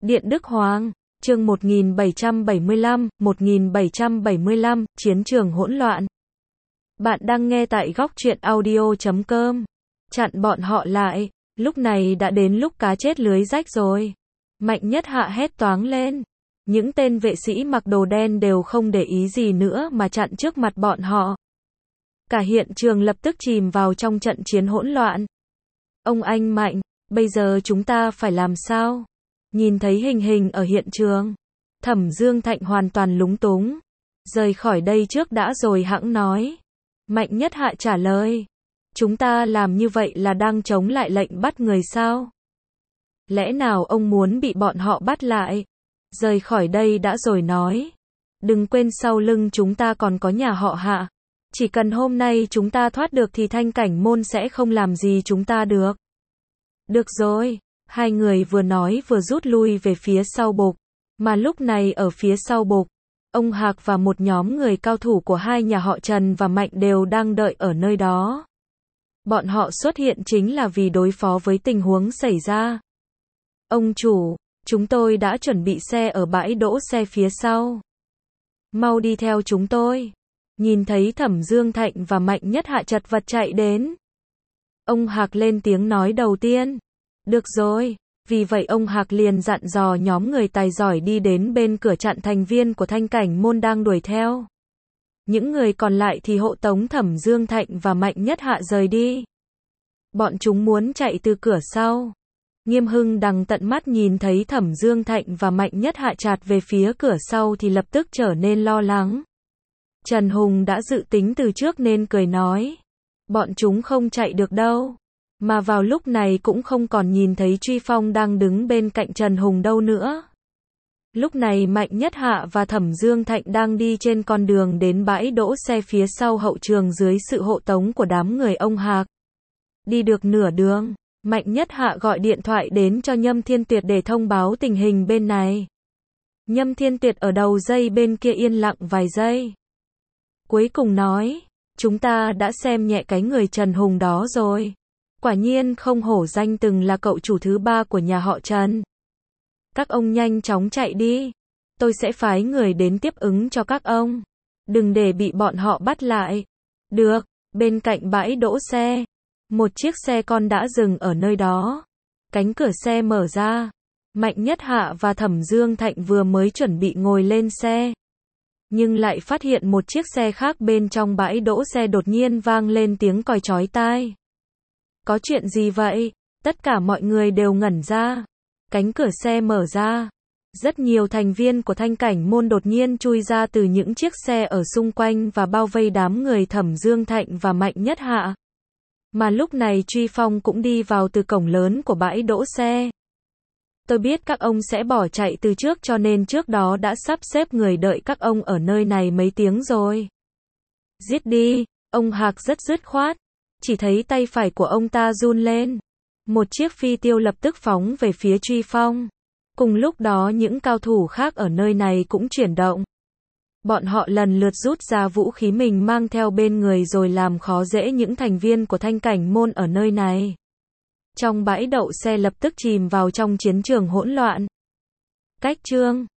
Điện Đức Hoàng, chương 1775, chiến trường hỗn loạn. Bạn đang nghe tại góc truyện audio.com. Chặn bọn họ lại, lúc này đã đến lúc cá chết lưới rách rồi. Mạnh Nhất Hạ hét toáng lên. Những tên vệ sĩ mặc đồ đen đều không để ý gì nữa mà chặn trước mặt bọn họ. Cả hiện trường lập tức chìm vào trong trận chiến hỗn loạn. Ông anh Mạnh, bây giờ chúng ta phải làm sao? Nhìn thấy hình hình ở hiện trường, Thẩm Dương Thạnh hoàn toàn lúng túng. Rời khỏi đây trước đã rồi hẵng nói. Mạnh Nhất Hạ trả lời. Chúng ta làm như vậy là đang chống lại lệnh bắt người sao? Lẽ nào ông muốn bị bọn họ bắt lại? Rời khỏi đây đã rồi nói. Đừng quên sau lưng chúng ta còn có nhà họ Hạ. Chỉ cần hôm nay chúng ta thoát được thì Thanh Cảnh Môn sẽ không làm gì chúng ta được. Được rồi. Hai người vừa nói vừa rút lui về phía sau bục. Mà lúc này ở phía sau bục, ông Hạc và một nhóm người cao thủ của hai nhà họ Trần và Mạnh đều đang đợi ở nơi đó. Bọn họ xuất hiện chính là vì đối phó với tình huống xảy ra. Ông chủ, chúng tôi đã chuẩn bị xe ở bãi đỗ xe phía sau. Mau đi theo chúng tôi. Nhìn thấy Thẩm Dương Thạnh và Mạnh Nhất Hạ chật vật chạy đến. Ông Hạc lên tiếng nói đầu tiên. Được rồi, vì vậy ông Hạc liền dặn dò nhóm người tài giỏi đi đến bên cửa chặn thành viên của Thanh Cảnh Môn đang đuổi theo. Những người còn lại thì hộ tống Thẩm Dương Thạnh và Mạnh Nhất Hạ rời đi. Bọn chúng muốn chạy từ cửa sau. Nghiêm Hưng Đằng tận mắt nhìn thấy Thẩm Dương Thạnh và Mạnh Nhất Hạ trạt về phía cửa sau thì lập tức trở nên lo lắng. Trần Hùng đã dự tính từ trước nên cười nói. Bọn chúng không chạy được đâu. Mà vào lúc này cũng không còn nhìn thấy Truy Phong đang đứng bên cạnh Trần Hùng đâu nữa. Lúc này Mạnh Nhất Hạ và Thẩm Dương Thạnh đang đi trên con đường đến bãi đỗ xe phía sau hậu trường dưới sự hộ tống của đám người ông Hạc. Đi được nửa đường, Mạnh Nhất Hạ gọi điện thoại đến cho Nhâm Thiên Tuyệt để thông báo tình hình bên này. Nhâm Thiên Tuyệt ở đầu dây bên kia yên lặng vài giây. Cuối cùng nói, chúng ta đã xem nhẹ cái người Trần Hùng đó rồi. Quả nhiên không hổ danh từng là cậu chủ thứ ba của nhà họ Trần. Các ông nhanh chóng chạy đi. Tôi sẽ phái người đến tiếp ứng cho các ông. Đừng để bị bọn họ bắt lại. Được, bên cạnh bãi đỗ xe. Một chiếc xe con đã dừng ở nơi đó. Cánh cửa xe mở ra. Mạnh Nhất Hạ và Thẩm Dương Thạnh vừa mới chuẩn bị ngồi lên xe. Nhưng lại phát hiện một chiếc xe khác bên trong bãi đỗ xe đột nhiên vang lên tiếng còi chói tai. Có chuyện gì vậy? Tất cả mọi người đều ngẩn ra. Cánh cửa xe mở ra. Rất nhiều thành viên của Thanh Cảnh Môn đột nhiên chui ra từ những chiếc xe ở xung quanh và bao vây đám người Thẩm Dương Thạnh và Mạnh Nhất Hạ. Mà lúc này Truy Phong cũng đi vào từ cổng lớn của bãi đỗ xe. Tôi biết các ông sẽ bỏ chạy từ trước cho nên trước đó đã sắp xếp người đợi các ông ở nơi này mấy tiếng rồi. Giết đi, ông Hạc rất dứt khoát. Chỉ thấy tay phải của ông ta run lên. Một chiếc phi tiêu lập tức phóng về phía Truy Phong. Cùng lúc đó những cao thủ khác ở nơi này cũng chuyển động. Bọn họ lần lượt rút ra vũ khí mình mang theo bên người rồi làm khó dễ những thành viên của Thanh Cảnh Môn ở nơi này. Trong bãi đậu xe lập tức chìm vào trong chiến trường hỗn loạn. Cách chương